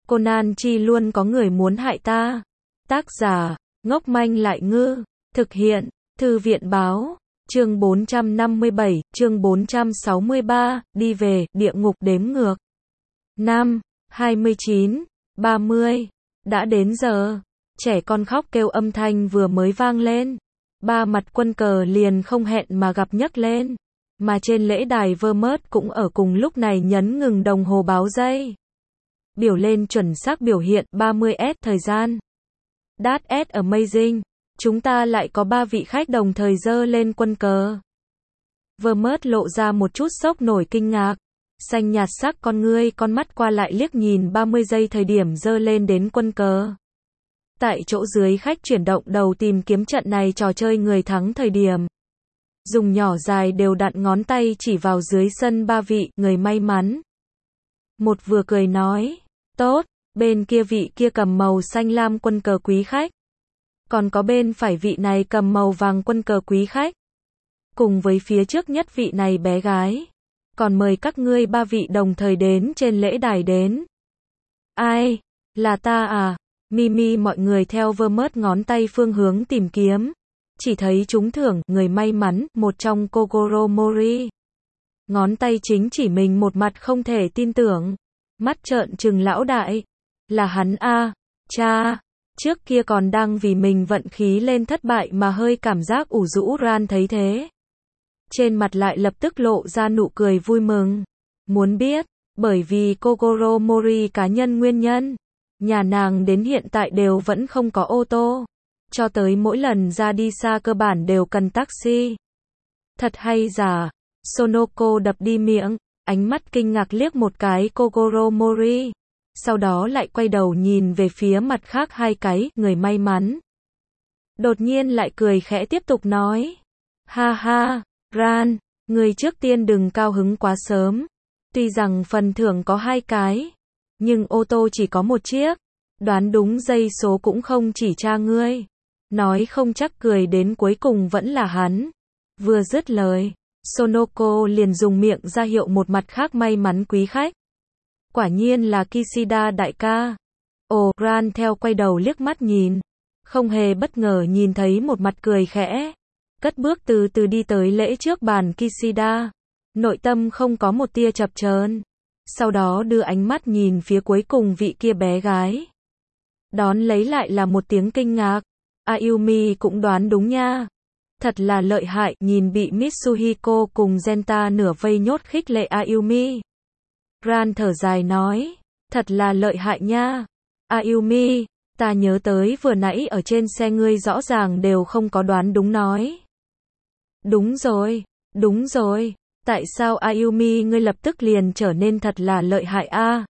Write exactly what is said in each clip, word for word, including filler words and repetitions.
Conan chi luôn có người muốn hại ta. Tác giả, ngốc manh lại ngư. Thực hiện, Thư viện báo. Chương bốn trăm năm mươi bảy, chương bốn trăm sáu mươi ba, đi về, địa ngục đếm ngược. Năm, hai mươi chín, ba mươi. Đã đến giờ. Trẻ con khóc kêu âm thanh vừa mới vang lên. Ba mặt quân cờ liền không hẹn mà gặp nhấc lên. Mà trên lễ đài Vermont cũng ở cùng lúc này nhấn ngừng đồng hồ báo giây. Biểu lên chuẩn xác biểu hiện ba mươi S thời gian. That's amazing. Chúng ta lại có ba vị khách đồng thời giơ lên quân cờ. Vermont lộ ra một chút sốc nổi kinh ngạc. Xanh nhạt sắc con ngươi, con mắt qua lại liếc nhìn ba mươi giây thời điểm giơ lên đến quân cờ. Tại chỗ dưới khách chuyển động đầu tìm kiếm trận này trò chơi người thắng thời điểm. Dùng nhỏ dài đều đặn ngón tay chỉ vào dưới sân ba vị người may mắn. Một vừa cười nói, tốt, bên kia vị kia cầm màu xanh lam quân cờ quý khách. Còn có bên phải vị này cầm màu vàng quân cờ quý khách. Cùng với phía trước nhất vị này bé gái. Còn mời các ngươi ba vị đồng thời đến trên lễ đài đến. Ai? Là ta à? Mimi mọi người theo Vermont ngón tay phương hướng tìm kiếm. Chỉ thấy trúng thưởng, người may mắn, một trong Kogoro Mori. Ngón tay chính chỉ mình một mặt không thể tin tưởng. Mắt trợn trừng lão đại. Là hắn a, cha. Trước kia còn đang vì mình vận khí lên thất bại mà hơi cảm giác ủ rũ Ran thấy thế. Trên mặt lại lập tức lộ ra nụ cười vui mừng. Muốn biết, bởi vì Kogoro Mori cá nhân nguyên nhân. Nhà nàng đến hiện tại đều vẫn không có ô tô. Cho tới mỗi lần ra đi xa cơ bản đều cần taxi. Thật hay giả. Sonoko đập đi miệng, ánh mắt kinh ngạc liếc một cái Kogoro Mori. Sau đó lại quay đầu nhìn về phía mặt khác hai cái, người may mắn. Đột nhiên lại cười khẽ tiếp tục nói. Ha ha, Ran, người trước tiên đừng cao hứng quá sớm. Tuy rằng phần thưởng có hai cái, nhưng ô tô chỉ có một chiếc. Đoán đúng giây số cũng không chỉ cha ngươi. Nói không chắc cười đến cuối cùng vẫn là hắn. Vừa dứt lời, Sonoko liền dùng miệng ra hiệu một mặt khác may mắn quý khách. Quả nhiên là Kishida đại ca. Ồ, Ran theo quay đầu liếc mắt nhìn. Không hề bất ngờ nhìn thấy một mặt cười khẽ. Cất bước từ từ đi tới lễ trước bàn Kishida. Nội tâm không có một tia chập chờn. Sau đó đưa ánh mắt nhìn phía cuối cùng vị kia bé gái. Đón lấy lại là một tiếng kinh ngạc. Ayumi cũng đoán đúng nha. Thật là lợi hại, nhìn bị Mitsuhiko cùng Genta nửa vây nhốt khích lệ Ayumi. Ran thở dài nói, thật là lợi hại nha. Ayumi, ta nhớ tới vừa nãy ở trên xe ngươi rõ ràng đều không có đoán đúng nói. Đúng rồi, đúng rồi, tại sao Ayumi ngươi lập tức liền trở nên thật là lợi hại a?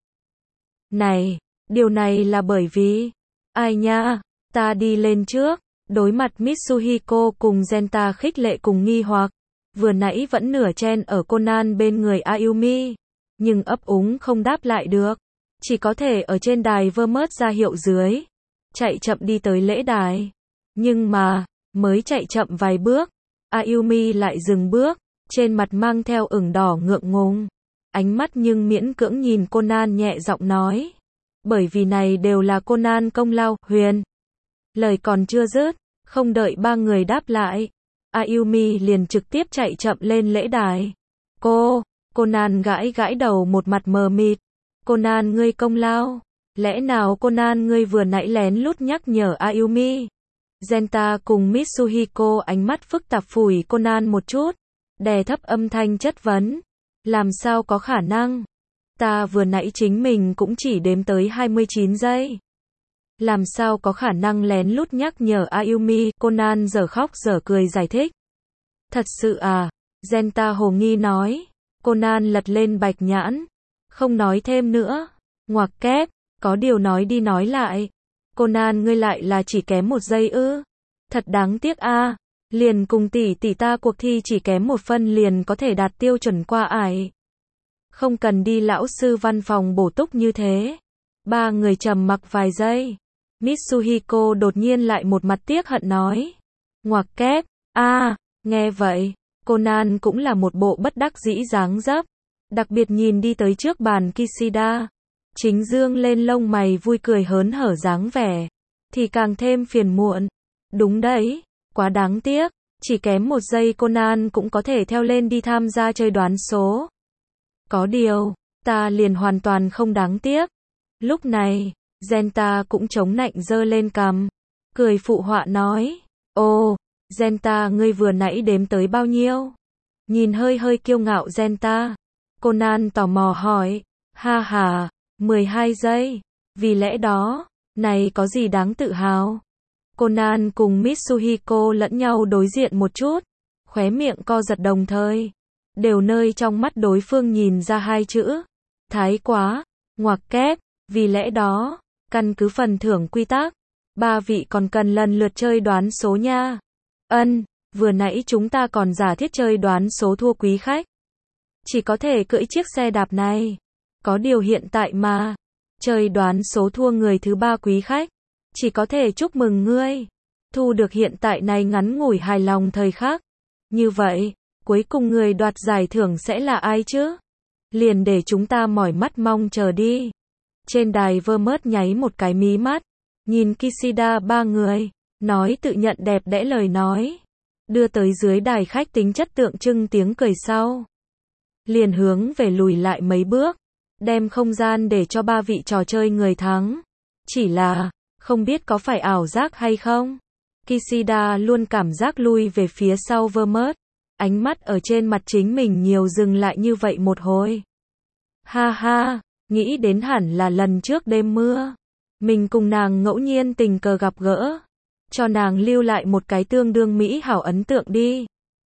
Này, điều này là bởi vì, ai nha, ta đi lên trước. Đối mặt Mitsuhiko cùng Genta khích lệ cùng nghi hoặc, vừa nãy vẫn nửa chen ở Conan bên người Ayumi, nhưng ấp úng không đáp lại được, chỉ có thể ở trên đài Vermont ra hiệu dưới, chạy chậm đi tới lễ đài. Nhưng mà, mới chạy chậm vài bước, Ayumi lại dừng bước, trên mặt mang theo ửng đỏ ngượng ngùng, ánh mắt nhưng miễn cưỡng nhìn Conan nhẹ giọng nói, bởi vì này đều là Conan công lao, Huyền. Lời còn chưa dứt, không đợi ba người đáp lại, Ayumi liền trực tiếp chạy chậm lên lễ đài. Cô, Conan gãi gãi đầu một mặt mờ mịt. Conan ngươi công lao, lẽ nào Conan ngươi vừa nãy lén lút nhắc nhở Ayumi? Genta cùng Mitsuhiko ánh mắt phức tạp phủi Conan một chút, đè thấp âm thanh chất vấn. Làm sao có khả năng? Ta vừa nãy chính mình cũng chỉ đếm tới hai mươi chín giây. Làm sao có khả năng lén lút nhắc nhở Ayumi? Conan dở khóc dở cười giải thích. Thật sự à? Genta hồ nghi nói. Conan lật lên bạch nhãn. Không nói thêm nữa. Ngoặc kép, có điều nói đi nói lại. Conan ngươi lại là chỉ kém một giây ư? Thật đáng tiếc a. À. Liền cùng tỷ tỷ ta cuộc thi chỉ kém một phân liền có thể đạt tiêu chuẩn qua ải. Không cần đi lão sư văn phòng bổ túc như thế. Ba người trầm mặc vài giây. Mitsuhiko đột nhiên lại một mặt tiếc hận nói. Ngoặc kép, a, à, nghe vậy, Conan cũng là một bộ bất đắc dĩ dáng dấp. Đặc biệt nhìn đi tới trước bàn Kishida. chính dương lên lông mày vui cười hớn hở dáng vẻ, thì càng thêm phiền muộn. Đúng đấy, quá đáng tiếc, chỉ kém một giây Conan cũng có thể theo lên đi tham gia chơi đoán số. Có điều, ta liền hoàn toàn không đáng tiếc. Lúc này, Genta cũng chống nạnh giơ lên cằm, cười phụ họa nói, ồ, Genta ngươi vừa nãy đếm tới bao nhiêu? Nhìn hơi hơi kiêu ngạo Genta, Conan tò mò hỏi, ha ha, mười hai giây, vì lẽ đó, này có gì đáng tự hào? Conan cùng Mitsuhiko lẫn nhau đối diện một chút, khóe miệng co giật đồng thời, đều nơi trong mắt đối phương nhìn ra hai chữ, thái quá, ngoặc kép, vì lẽ đó, căn cứ phần thưởng quy tắc, ba vị còn cần lần lượt chơi đoán số nha. Ân, vừa nãy chúng ta còn giả thiết chơi đoán số thua quý khách. Chỉ có thể cưỡi chiếc xe đạp này. Có điều hiện tại mà, chơi đoán số thua người thứ ba quý khách. Chỉ có thể chúc mừng ngươi. Thu được hiện tại này ngắn ngủi hài lòng thời khắc. Như vậy, cuối cùng người đoạt giải thưởng sẽ là ai chứ? Liền để chúng ta mỏi mắt mong chờ đi. Trên đài Vermouth nháy một cái mí mắt. Nhìn Kishida ba người. Nói tự nhận đẹp đẽ lời nói. Đưa tới dưới đài khách tính chất tượng trưng tiếng cười sau. Liền hướng về lùi lại mấy bước. Đem không gian để cho ba vị trò chơi người thắng. Chỉ là, không biết có phải ảo giác hay không? Kishida luôn cảm giác lui về phía sau Vermouth. Ánh mắt ở trên mặt chính mình nhiều dừng lại như vậy một hồi. Ha ha, nghĩ đến hẳn là lần trước đêm mưa. Mình cùng nàng ngẫu nhiên tình cờ gặp gỡ. Cho nàng lưu lại một cái tương đương mỹ hảo ấn tượng đi.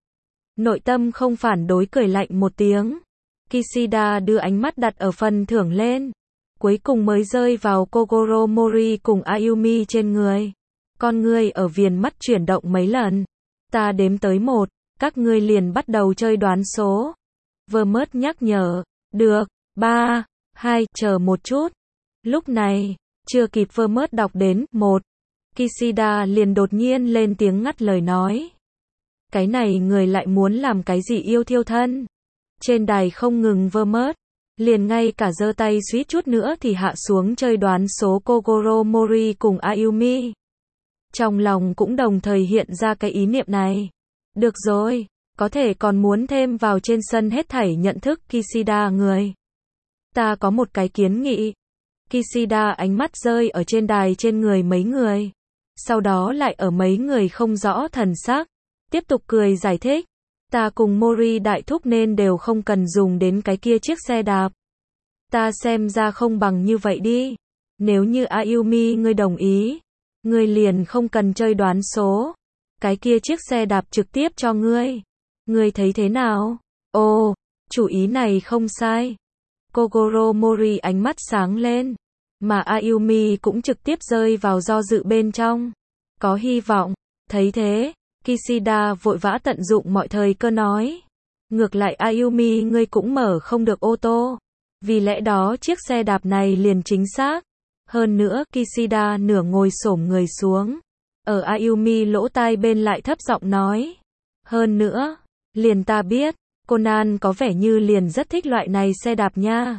Nội tâm không phản đối cười lạnh một tiếng. Kishida đưa ánh mắt đặt ở phần thưởng lên. Cuối cùng mới rơi vào Kogoro Mori cùng Ayumi trên người. Con ngươi ở viền mắt chuyển động mấy lần. Ta đếm tới một, các ngươi liền bắt đầu chơi đoán số. Vermouth nhắc nhở. Được, ba, hai, chờ một chút. Lúc này, chưa kịp Vermouth đọc đến một. Kishida liền đột nhiên lên tiếng ngắt lời nói. Cái này người lại muốn làm cái gì yêu thiêu thân? Trên đài không ngừng Vermouth, liền ngay cả giơ tay suýt chút nữa thì hạ xuống chơi đoán số Kogoro Mori cùng Ayumi. Trong lòng cũng đồng thời hiện ra cái ý niệm này. Được rồi, có thể còn muốn thêm vào trên sân hết thảy nhận thức Kishida người. Ta có một cái kiến nghị. Kishida ánh mắt rơi ở trên đài trên người mấy người. Sau đó lại ở mấy người không rõ thần sắc. Tiếp tục cười giải thích. Ta cùng Mori đại thúc nên đều không cần dùng đến cái kia chiếc xe đạp. Ta xem ra không bằng như vậy đi. Nếu như Ayumi ngươi đồng ý, ngươi liền không cần chơi đoán số. Cái kia chiếc xe đạp trực tiếp cho ngươi. Ngươi thấy thế nào? Ồ, chủ ý này không sai. Kogoro Mori ánh mắt sáng lên. Mà Ayumi cũng trực tiếp rơi vào do dự bên trong. Có hy vọng. Thấy thế, Kishida vội vã tận dụng mọi thời cơ nói. Ngược lại Ayumi ngươi cũng mở không được ô tô. Vì lẽ đó chiếc xe đạp này liền chính xác. Hơn nữa Kishida nửa ngồi xổm người xuống. Ở Ayumi lỗ tai bên lại thấp giọng nói. Hơn nữa, liền ta biết, Conan có vẻ như liền rất thích loại này xe đạp nha.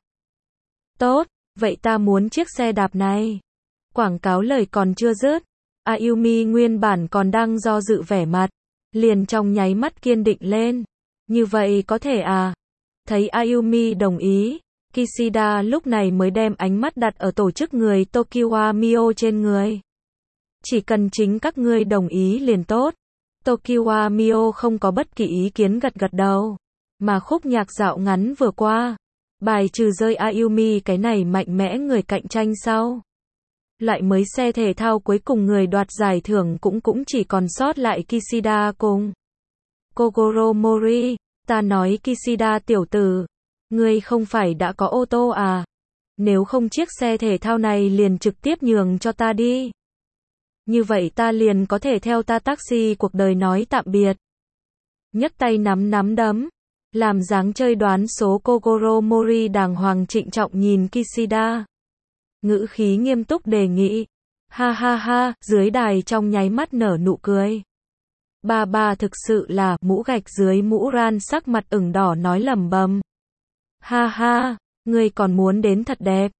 Tốt, vậy ta muốn chiếc xe đạp này. Quảng cáo lời còn chưa dứt. Ayumi nguyên bản còn đang do dự vẻ mặt. Liền trong nháy mắt kiên định lên. Như vậy có thể à? Thấy Ayumi đồng ý. Kishida lúc này mới đem ánh mắt đặt ở tổ chức người Tokiwa Mio trên người. Chỉ cần chính các ngươi đồng ý liền tốt. Tokiwa Mio không có bất kỳ ý kiến gật gật đầu. Mà khúc nhạc dạo ngắn vừa qua. Bài trừ rơi Ayumi cái này mạnh mẽ người cạnh tranh sau. Lại mới xe thể thao cuối cùng người đoạt giải thưởng cũng cũng chỉ còn sót lại Kishida cùng Kogoro Mori. Ta nói Kishida tiểu tử. Ngươi không phải đã có ô tô à? Nếu không chiếc xe thể thao này liền trực tiếp nhường cho ta đi. Như vậy ta liền có thể theo ta taxi cuộc đời nói tạm biệt. Nhấc tay nắm nắm đấm. Làm dáng chơi đoán số Kogoro Mori đàng hoàng trịnh trọng nhìn Kishida. Ngữ khí nghiêm túc đề nghị. Ha ha ha, dưới đài trong nháy mắt nở nụ cười. Ba ba thực sự là, mũ gạch dưới mũ ran sắc mặt ửng đỏ nói lẩm bẩm. Ha ha, ngươi còn muốn đến thật đẹp.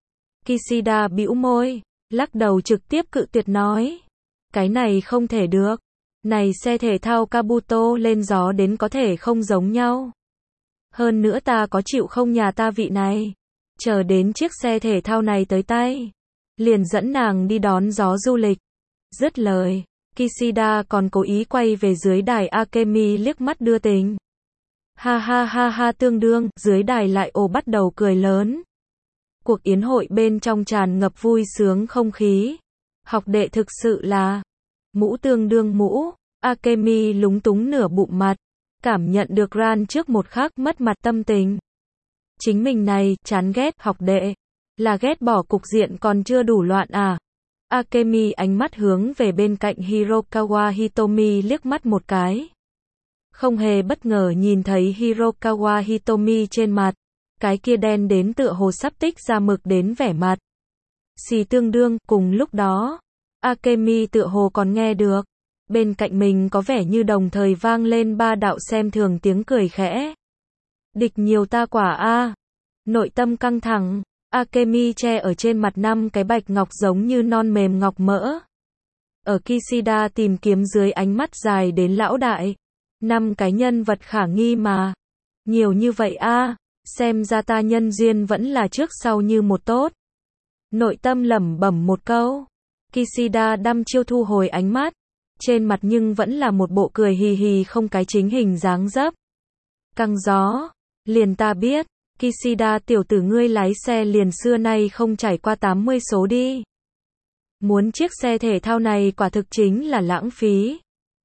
Kishida bĩu môi, lắc đầu trực tiếp cự tuyệt nói. Cái này không thể được. Này xe thể thao Kabuto lên gió đến có thể không giống nhau. Hơn nữa ta có chịu không nhà ta vị này. Chờ đến chiếc xe thể thao này tới tay. Liền dẫn nàng đi đón gió du lịch. Dứt lời, Kishida còn cố ý quay về dưới đài Akemi liếc mắt đưa tình. Ha ha ha ha tương đương, dưới đài lại ồ bắt đầu cười lớn. Cuộc yến hội bên trong tràn ngập vui sướng không khí. Học đệ thực sự là mũ tương đương mũ. Akemi lúng túng nửa bụng mặt, cảm nhận được Ran trước một khắc mất mặt tâm tình. Chính mình này, chán ghét, học đệ. Là ghét bỏ cục diện còn chưa đủ loạn à? Akemi ánh mắt hướng về bên cạnh Hirokawa Hitomi liếc mắt một cái. Không hề bất ngờ nhìn thấy Hirokawa Hitomi trên mặt. Cái kia đen đến tựa hồ sắp tích ra mực đến vẻ mặt. Xì tương đương, cùng lúc đó. Akemi tựa hồ còn nghe được. Bên cạnh mình có vẻ như đồng thời vang lên ba đạo xem thường tiếng cười khẽ. Địch nhiều ta quả a. Nội tâm căng thẳng. Akemi che ở trên mặt năm cái bạch ngọc giống như non mềm ngọc mỡ. Ở Kishida tìm kiếm dưới ánh mắt dài đến lão đại. Năm cái nhân vật khả nghi mà. Nhiều như vậy a, xem ra ta nhân duyên vẫn là trước sau như một tốt. Nội tâm lẩm bẩm một câu. Kishida đăm chiêu thu hồi ánh mắt. Trên mặt nhưng vẫn là một bộ cười hì hì không cái chính hình dáng dấp. Căng gió. Liền ta biết. Kishida tiểu tử ngươi lái xe liền xưa nay không trải qua tám mươi số đi. Muốn chiếc xe thể thao này quả thực chính là lãng phí.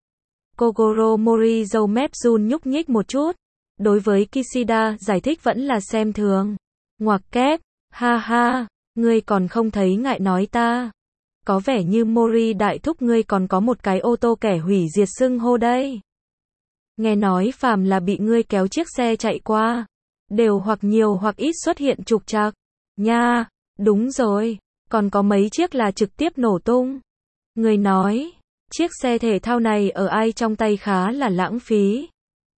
Kogoro Mori râu mép run nhúc nhích một chút. Đối với Kishida giải thích vẫn là xem thường. Ngoặc kép, ha ha, ngươi còn không thấy ngại nói ta. Có vẻ như Mori đại thúc ngươi còn có một cái ô tô kẻ hủy diệt xưng hô đây. Nghe nói phàm là bị ngươi kéo chiếc xe chạy qua. Đều hoặc nhiều hoặc ít xuất hiện trục trặc. Nha, đúng rồi, còn có mấy chiếc là trực tiếp nổ tung. Người nói, chiếc xe thể thao này ở ai trong tay khá là lãng phí.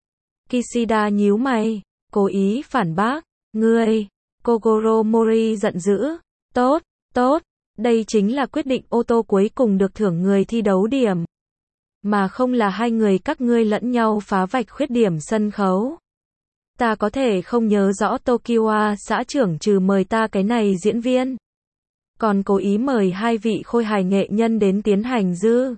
Kishida nhíu mày, cố ý phản bác. Ngươi, Kogoro Mori giận dữ. Tốt, tốt, đây chính là quyết định ô tô cuối cùng được thưởng người thi đấu điểm. Mà không là hai người các ngươi lẫn nhau phá vạch khuyết điểm sân khấu. Ta có thể không nhớ rõ Tokyo xã trưởng trừ mời ta cái này diễn viên. Còn cố ý mời hai vị khôi hài nghệ nhân đến tiến hành dư.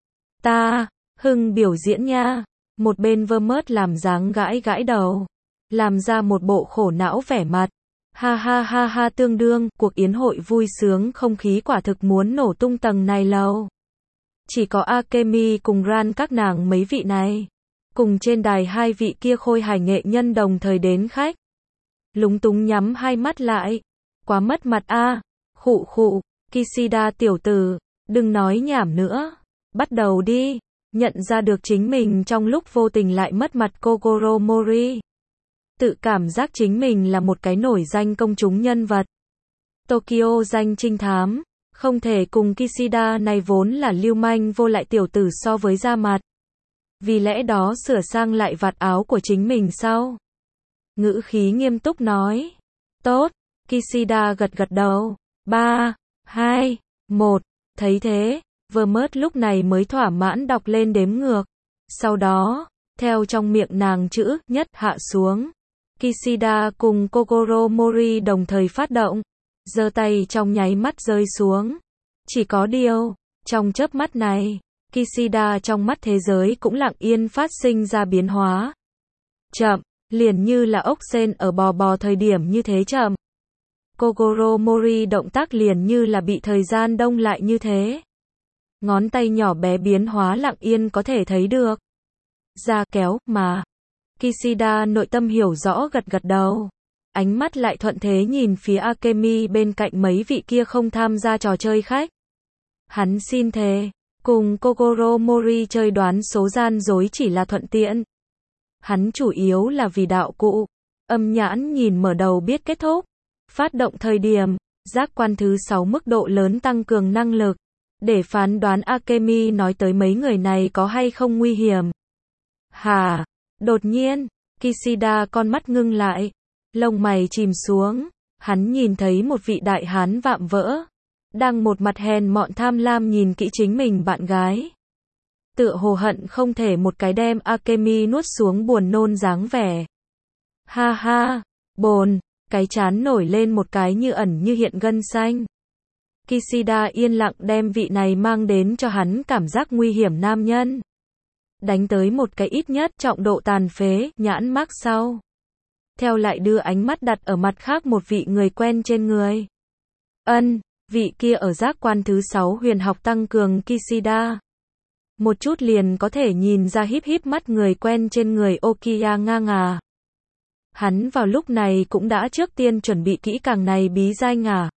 Ta, hưng biểu diễn nha. Một bên Vermont làm dáng gãi gãi đầu. Làm ra một bộ khổ não vẻ mặt. Ha ha ha ha tương đương, cuộc yến hội vui sướng không khí quả thực muốn nổ tung tầng này lầu. Chỉ có Akemi cùng Ran các nàng mấy vị này. Cùng trên đài hai vị kia khôi hài nghệ nhân đồng thời đến khách. Lúng túng nhắm hai mắt lại. Quá mất mặt a. À. Khụ khụ, Kishida tiểu tử, đừng nói nhảm nữa. Bắt đầu đi. Nhận ra được chính mình trong lúc vô tình lại mất mặt Kogoro Mori. Tự cảm giác chính mình là một cái nổi danh công chúng nhân vật. Tokyo danh trinh thám. Không thể cùng Kishida này vốn là lưu manh vô lại tiểu tử so với da mặt. Vì lẽ đó sửa sang lại vạt áo của chính mình sau. Ngữ khí nghiêm túc nói. Tốt, Kishida gật gật đầu. ba, hai, một, thấy thế, Vermont lúc này mới thỏa mãn đọc lên đếm ngược. Sau đó, theo trong miệng nàng chữ nhất hạ xuống. Kishida cùng Kogoro Mori đồng thời phát động. Giơ tay trong nháy mắt rơi xuống. Chỉ có điều, trong chớp mắt này, Kishida trong mắt thế giới cũng lặng yên phát sinh ra biến hóa. Chậm, liền như là ốc sên ở bò bò thời điểm như thế chậm. Kogoro Mori động tác liền như là bị thời gian đông lại như thế. Ngón tay nhỏ bé biến hóa lặng yên có thể thấy được. Ra kéo, mà. Kishida nội tâm hiểu rõ gật gật đầu. Ánh mắt lại thuận thế nhìn phía Akemi bên cạnh mấy vị kia không tham gia trò chơi khách. Hắn xin thề, cùng Kogoro Mori chơi đoán số gian dối chỉ là thuận tiện. Hắn chủ yếu là vì đạo cụ. Âm nhãn nhìn mở đầu biết kết thúc. Phát động thời điểm, giác quan thứ sáu mức độ lớn tăng cường năng lực. Để phán đoán Akemi nói tới mấy người này có hay không nguy hiểm. Hả? Đột nhiên, Kishida con mắt ngưng lại. Lông mày chìm xuống. Hắn nhìn thấy một vị đại hán vạm vỡ, đang một mặt hèn mọn tham lam nhìn kỹ chính mình bạn gái. Tựa hồ hận không thể một cái đem Akemi nuốt xuống buồn nôn dáng vẻ. Ha ha, bồn, cái chán nổi lên một cái như ẩn như hiện gân xanh. Kishida yên lặng đem vị này mang đến cho hắn cảm giác nguy hiểm nam nhân. Đánh tới một cái ít nhất trọng độ tàn phế, nhãn mác sau. Theo lại đưa ánh mắt đặt ở mặt khác một vị người quen trên người. Ân, vị kia ở giác quan thứ sáu huyền học tăng cường Kishida. Một chút liền có thể nhìn ra híp híp mắt người quen trên người Okiya nga ngà. Hắn vào lúc này cũng đã trước tiên chuẩn bị kỹ càng này bí giai ngà.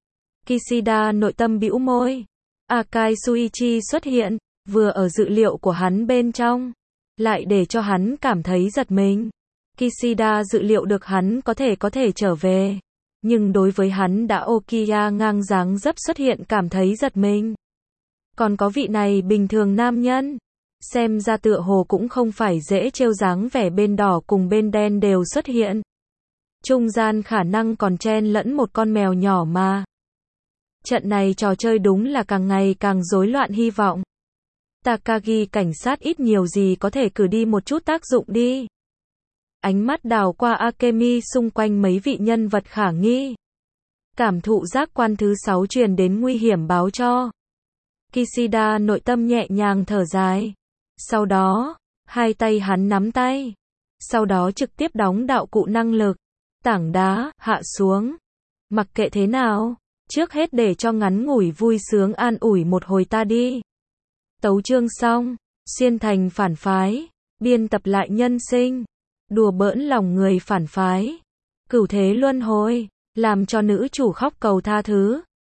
Kishida nội tâm bĩu môi. Akai Suichi xuất hiện, vừa ở dự liệu của hắn bên trong, lại để cho hắn cảm thấy giật mình. Kishida dự liệu được hắn có thể có thể trở về, nhưng đối với hắn đã Okiya ngang dáng dấp xuất hiện cảm thấy giật mình. Còn có vị này bình thường nam nhân, xem ra tựa hồ cũng không phải dễ trêu dáng vẻ bên đỏ cùng bên đen đều xuất hiện. Trung gian khả năng còn chen lẫn một con mèo nhỏ mà. Trận này trò chơi đúng là càng ngày càng rối loạn hy vọng. Takagi cảnh sát ít nhiều gì có thể cử đi một chút tác dụng đi. Ánh mắt đảo qua Akemi xung quanh mấy vị nhân vật khả nghi. Cảm thụ giác quan thứ sáu truyền đến nguy hiểm báo cho. Kishida nội tâm nhẹ nhàng thở dài. Sau đó, hai tay hắn nắm tay. Sau đó trực tiếp đóng đạo cụ năng lực. Tảng đá, hạ xuống. Mặc kệ thế nào, trước hết để cho ngắn ngủi vui sướng an ủi một hồi ta đi. Tấu chương xong, xuyên thành phản phái, biên tập lại nhân sinh, đùa bỡn lòng người phản phái, cửu thế luân hồi, làm cho nữ chủ khóc cầu tha thứ.